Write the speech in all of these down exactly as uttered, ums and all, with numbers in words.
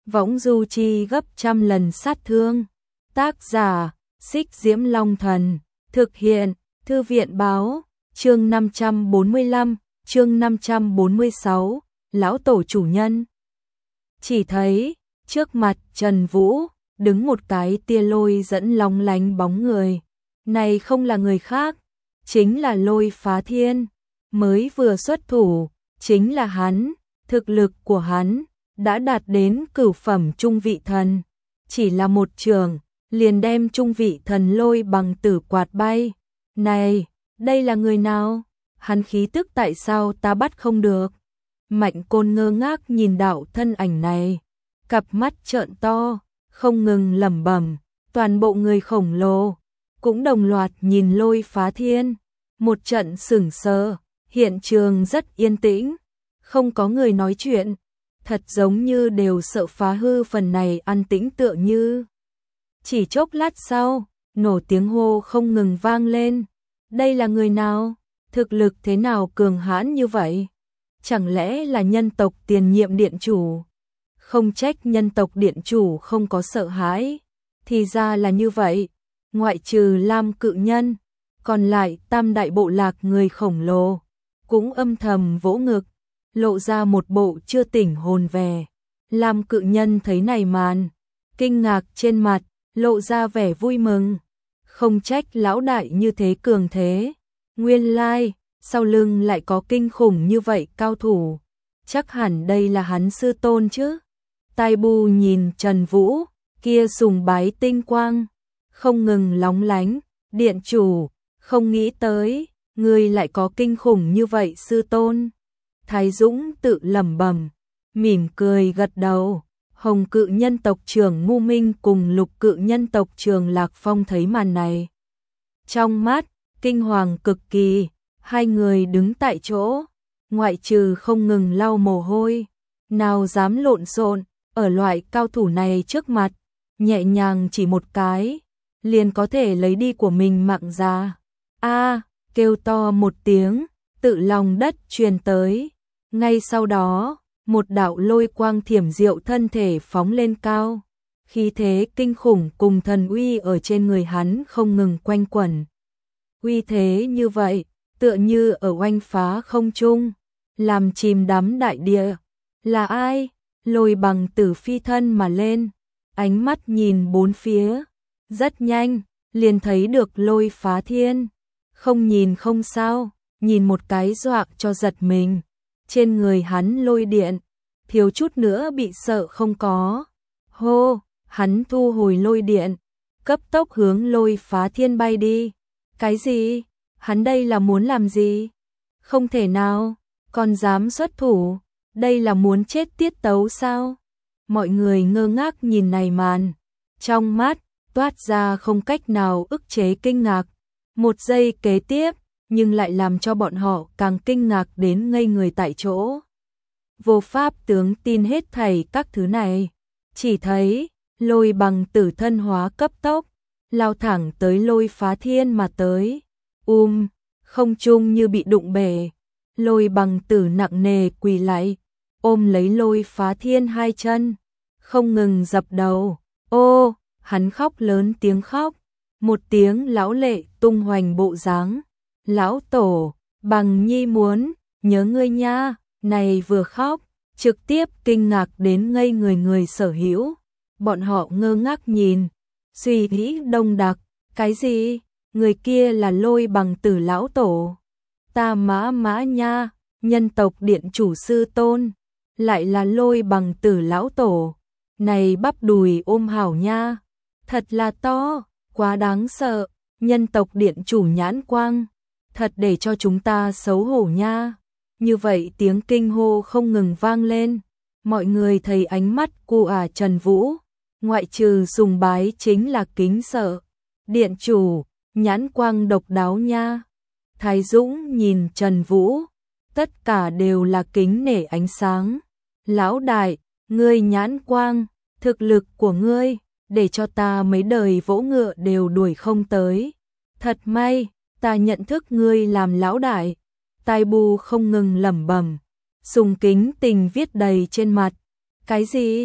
võng du chi gấp trăm lần sát thương. Tác giả, Xích Diễm Long Thần, thực hiện, Thư viện Báo, chương năm trăm bốn mươi lăm, chương năm trăm bốn mươi sáu, lão tổ chủ nhân. Chỉ thấy, trước mặt Trần Vũ, đứng một cái tia lôi dẫn long lánh bóng người. Này không là người khác, chính là Lôi Phá Thiên, mới vừa xuất thủ, chính là hắn, thực lực của hắn đã đạt đến cửu phẩm trung vị thần, chỉ là một trường, liền đem trung vị thần lôi bằng tử quạt bay. Này, đây là người nào? Hắn khí tức tại sao ta bắt không được? Mạnh Côn ngơ ngác nhìn đạo thân ảnh này, cặp mắt trợn to, không ngừng lẩm bẩm, toàn bộ người khổng lồ cũng đồng loạt nhìn Lôi Phá Thiên, một trận sững sờ, hiện trường rất yên tĩnh, không có người nói chuyện, thật giống như đều sợ phá hư phần này an tĩnh tựa như. Chỉ chốc lát sau, nổ tiếng hô không ngừng vang lên. Đây là người nào? Thực lực thế nào cường hãn như vậy? Chẳng lẽ là nhân tộc tiền nhiệm điện chủ? Không trách nhân tộc điện chủ không có sợ hãi. Thì ra là như vậy. Ngoại trừ Lam Cự Nhân, còn lại tam đại bộ lạc người khổng lồ, cũng âm thầm vỗ ngực, lộ ra một bộ chưa tỉnh hồn về. Lam Cự Nhân thấy này màn, kinh ngạc trên mặt, lộ ra vẻ vui mừng. Không trách lão đại như thế cường thế. Nguyên lai, sau lưng lại có kinh khủng như vậy cao thủ. Chắc hẳn đây là hắn sư tôn chứ. Tai Bu nhìn Trần Vũ, kia sùng bái tinh quang, không ngừng lóng lánh. Điện chủ, không nghĩ tới, người lại có kinh khủng như vậy sư tôn. Thái Dũng tự lẩm bẩm, mỉm cười gật đầu. Hồng Cự Nhân tộc trưởng Ngu Minh cùng Lục Cự Nhân tộc trưởng Lạc Phong thấy màn này, trong mắt kinh hoàng cực kỳ, hai người đứng tại chỗ, ngoại trừ không ngừng lau mồ hôi, nào dám lộn xộn, ở loại cao thủ này trước mặt, nhẹ nhàng chỉ một cái, liền có thể lấy đi của mình mạng ra. A, kêu to một tiếng, tự lòng đất truyền tới, ngay sau đó một đạo lôi quang thiểm diệu thân thể phóng lên cao, khí thế kinh khủng cùng thần uy ở trên người hắn không ngừng quanh quẩn. Uy thế như vậy, tựa như ở oanh phá không trung, làm chìm đắm đại địa. Là ai? Lôi Bằng Tử phi thân mà lên, ánh mắt nhìn bốn phía, rất nhanh, liền thấy được Lôi Phá Thiên. Không nhìn không sao, nhìn một cái dọa cho giật mình. Trên người hắn lôi điện, thiếu chút nữa bị sợ không có. Hô, hắn thu hồi lôi điện, cấp tốc hướng Lôi Phá Thiên bay đi. Cái gì? Hắn đây là muốn làm gì? Không thể nào, còn dám xuất thủ, đây là muốn chết tiết tấu sao? Mọi người ngơ ngác nhìn này màn, trong mắt toát ra không cách nào ức chế kinh ngạc. Một giây kế tiếp, nhưng lại làm cho bọn họ càng kinh ngạc đến ngây người tại chỗ. Vô pháp tướng tin hết thảy các thứ này, chỉ thấy Lôi Bằng Tử thân hóa cấp tốc, lao thẳng tới Lôi Phá Thiên mà tới. Um, không trung như bị đụng bể, Lôi Bằng Tử nặng nề quỳ lại, ôm lấy Lôi Phá Thiên hai chân, không ngừng dập đầu. Ô, hắn khóc lớn tiếng khóc, một tiếng lão lệ tung hoành bộ dáng. Lão tổ, Bằng Nhi muốn, nhớ ngươi nha. Này vừa khóc, trực tiếp kinh ngạc đến ngây người người sở hữu. Bọn họ ngơ ngác nhìn, suy nghĩ đông đặc, cái gì? Người kia là Lôi Bằng Tử lão tổ. Ta mã mã nha, nhân tộc điện chủ sư tôn, lại là Lôi Bằng Tử lão tổ. Này bắp đùi ôm hảo nha, thật là to, quá đáng sợ, nhân tộc điện chủ nhãn quang, thật để cho chúng ta xấu hổ nha. Như vậy tiếng kinh hô không ngừng vang lên, mọi người thấy ánh mắt của ả Trần Vũ, ngoại trừ sùng bái chính là kính sợ. Điện chủ, nhãn quang độc đáo nha. Thái Dũng nhìn Trần Vũ, tất cả đều là kính nể ánh sáng. Lão đại, ngươi nhãn quang, thực lực của ngươi, để cho ta mấy đời vỗ ngựa đều đuổi không tới. Thật may, ta nhận thức ngươi làm lão đại. Tai Bu không ngừng lẩm bẩm, sùng kính tình viết đầy trên mặt. Cái gì?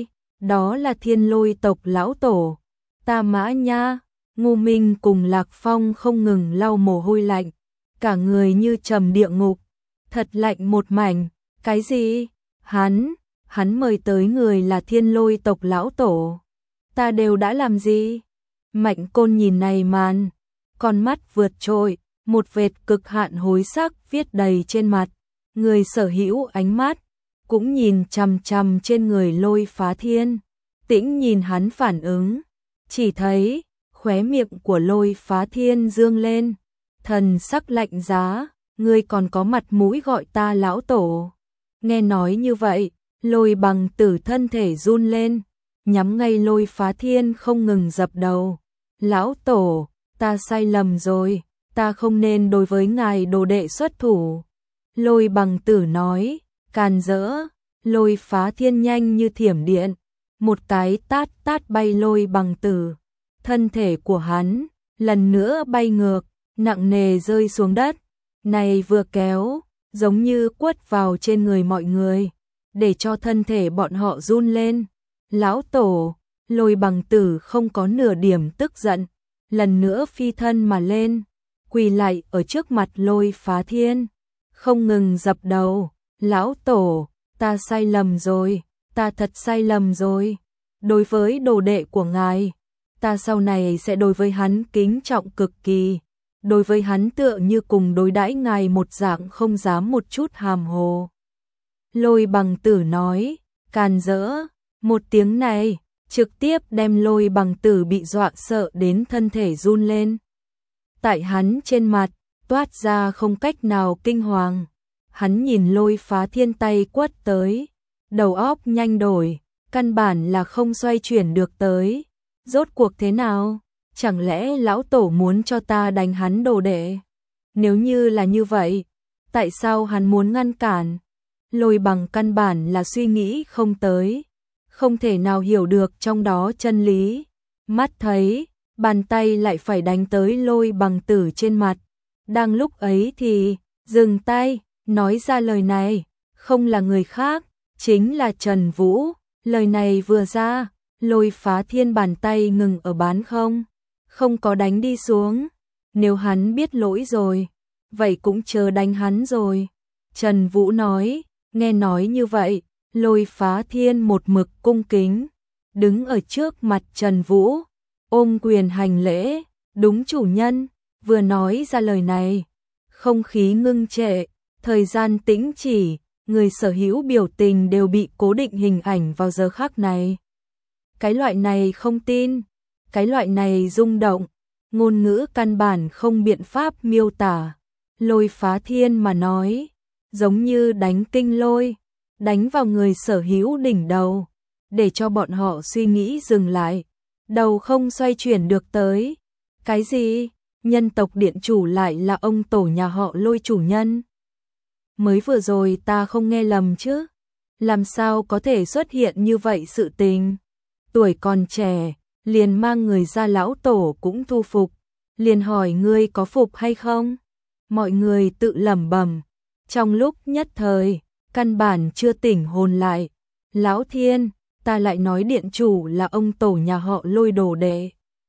đó là Thiên Lôi tộc lão tổ. Ta Mã nha. Ngô Minh cùng Lạc Phong không ngừng lau mồ hôi lạnh, cả người như trầm địa ngục, thật lạnh một mảnh. Cái gì? Hắn, hắn mời tới người là Thiên Lôi tộc lão tổ. Ta đều đã làm gì? Mạnh Côn nhìn này màn, con mắt vượt trội, một vệt cực hạn hối sắc viết đầy trên mặt. Người sở hữu ánh mắt cũng nhìn chằm chằm trên người Lôi Phá Thiên, tĩnh nhìn hắn phản ứng, chỉ thấy khóe miệng của Lôi Phá Thiên dương lên, thần sắc lạnh giá, ngươi còn có mặt mũi gọi ta lão tổ. Nghe nói như vậy, Lôi Bằng Tử thân thể run lên, nhắm ngay Lôi Phá Thiên không ngừng dập đầu. Lão tổ, ta sai lầm rồi, ta không nên đối với ngài đồ đệ xuất thủ. Lôi Bằng Tử nói, càn rỡ. Lôi Phá Thiên nhanh như thiểm điện, một cái tát tát bay Lôi Bằng Tử. Thân thể của hắn lần nữa bay ngược, nặng nề rơi xuống đất. Này vừa kéo, giống như quất vào trên người mọi người, để cho thân thể bọn họ run lên. Lão tổ, Lôi Bằng Tử không có nửa điểm tức giận, lần nữa phi thân mà lên, quỳ lại ở trước mặt Lôi Phá Thiên, không ngừng dập đầu. Lão tổ, ta sai lầm rồi, ta thật sai lầm rồi. Đối với đồ đệ của ngài, ta sau này sẽ đối với hắn kính trọng cực kỳ. Đối với hắn tựa như cùng đối đãi ngài một dạng, không dám một chút hàm hồ. Lôi Bằng Tử nói, càn rỡ. Một tiếng này trực tiếp đem Lôi Bằng Tử bị dọa sợ đến thân thể run lên. Tại hắn trên mặt toát ra không cách nào kinh hoàng. Hắn nhìn Lôi Phá Thiên tay quất tới, đầu óc nhanh đổi, căn bản là không xoay chuyển được tới. Rốt cuộc thế nào? Chẳng lẽ lão tổ muốn cho ta đánh hắn đồ đệ? Nếu như là như vậy, tại sao hắn muốn ngăn cản? Lôi Bằng căn bản là suy nghĩ không tới, không thể nào hiểu được trong đó chân lý. Mắt thấy, bàn tay lại phải đánh tới Lôi Bằng Tử trên mặt. Đang lúc ấy thì, dừng tay, nói ra lời này, không là người khác, chính là Trần Vũ. Lời này vừa ra, Lôi Phá Thiên bàn tay ngừng ở bán không, không có đánh đi xuống. Nếu hắn biết lỗi rồi, vậy cũng chớ đánh hắn rồi. Trần Vũ nói, nghe nói như vậy, Lôi Phá Thiên một mực cung kính, đứng ở trước mặt Trần Vũ, ôm quyền hành lễ. Đúng chủ nhân. Vừa nói ra lời này, không khí ngưng trệ, thời gian tĩnh chỉ, người sở hữu biểu tình đều bị cố định hình ảnh vào giờ khắc này. Cái loại này không tin, cái loại này rung động, ngôn ngữ căn bản không biện pháp miêu tả. Lôi Phá Thiên mà nói, giống như đánh kinh lôi, đánh vào người sở hữu đỉnh đầu, để cho bọn họ suy nghĩ dừng lại, đầu không xoay chuyển được tới. Cái gì? Nhân tộc điện chủ lại là ông tổ nhà họ Lôi chủ nhân? Mới vừa rồi ta không nghe lầm chứ? Làm sao có thể xuất hiện như vậy sự tình? Tuổi còn trẻ, liền mang người ra lão tổ cũng thu phục, liền hỏi ngươi có phục hay không? Mọi người tự lẩm bẩm, trong lúc nhất thời, căn bản chưa tỉnh hồn lại. Lão Thiên, ta lại nói điện chủ là ông tổ nhà họ Lôi đồ đệ.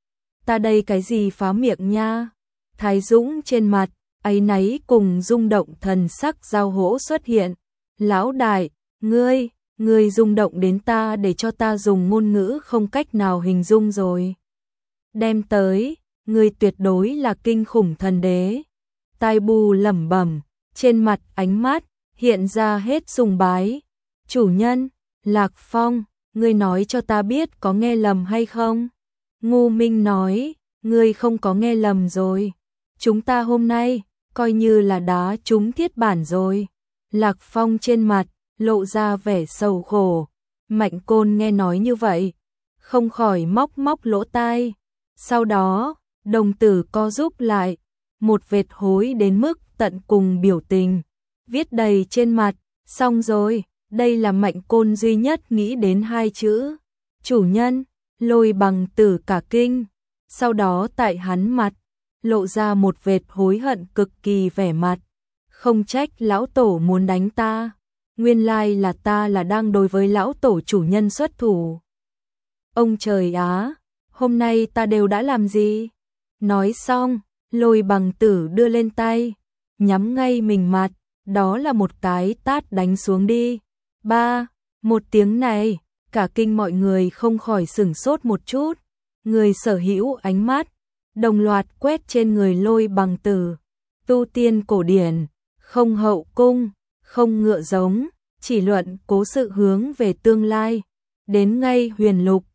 Ta đây cái gì phá miệng nha? Thái Dũng trên mặt, áy náy cùng rung động thần sắc giao hỗ xuất hiện. Lão đại, ngươi, ngươi rung động đến ta để cho ta dùng ngôn ngữ không cách nào hình dung rồi. Đem tới, ngươi tuyệt đối là kinh khủng thần đế. Tai Bu lẩm bẩm, trên mặt ánh mắt hiện ra hết sùng bái. Chủ nhân, Lạc Phong, ngươi nói cho ta biết có nghe lầm hay không? Ngô Minh nói, ngươi không có nghe lầm rồi. Chúng ta hôm nay, coi như là đá trúng thiết bản rồi. Lạc Phong trên mặt, lộ ra vẻ sầu khổ. Mạnh Côn nghe nói như vậy, không khỏi móc móc lỗ tai. Sau đó, đồng tử co rúm lại, một vệt hối đến mức tận cùng biểu tình, viết đầy trên mặt. Xong rồi, đây là Mạnh Côn duy nhất nghĩ đến hai chữ. Chủ nhân. Lôi Bằng Tử cả kinh, sau đó tại hắn mặt, lộ ra một vệt hối hận cực kỳ vẻ mặt. Không trách lão tổ muốn đánh ta, nguyên lai là ta là đang đối với lão tổ chủ nhân xuất thủ. Ông trời á, hôm nay ta đều đã làm gì? Nói xong, Lôi Bằng Tử đưa lên tay, nhắm ngay mình mặt, đó là một cái tát đánh xuống đi. Ba, một tiếng này, cả kinh mọi người không khỏi sửng sốt một chút, người sở hữu ánh mắt đồng loạt quét trên người Lôi Bằng Tử. Tu tiên cổ điển, không hậu cung, không ngựa giống, chỉ luận cố sự hướng về tương lai, đến ngay huyền lục,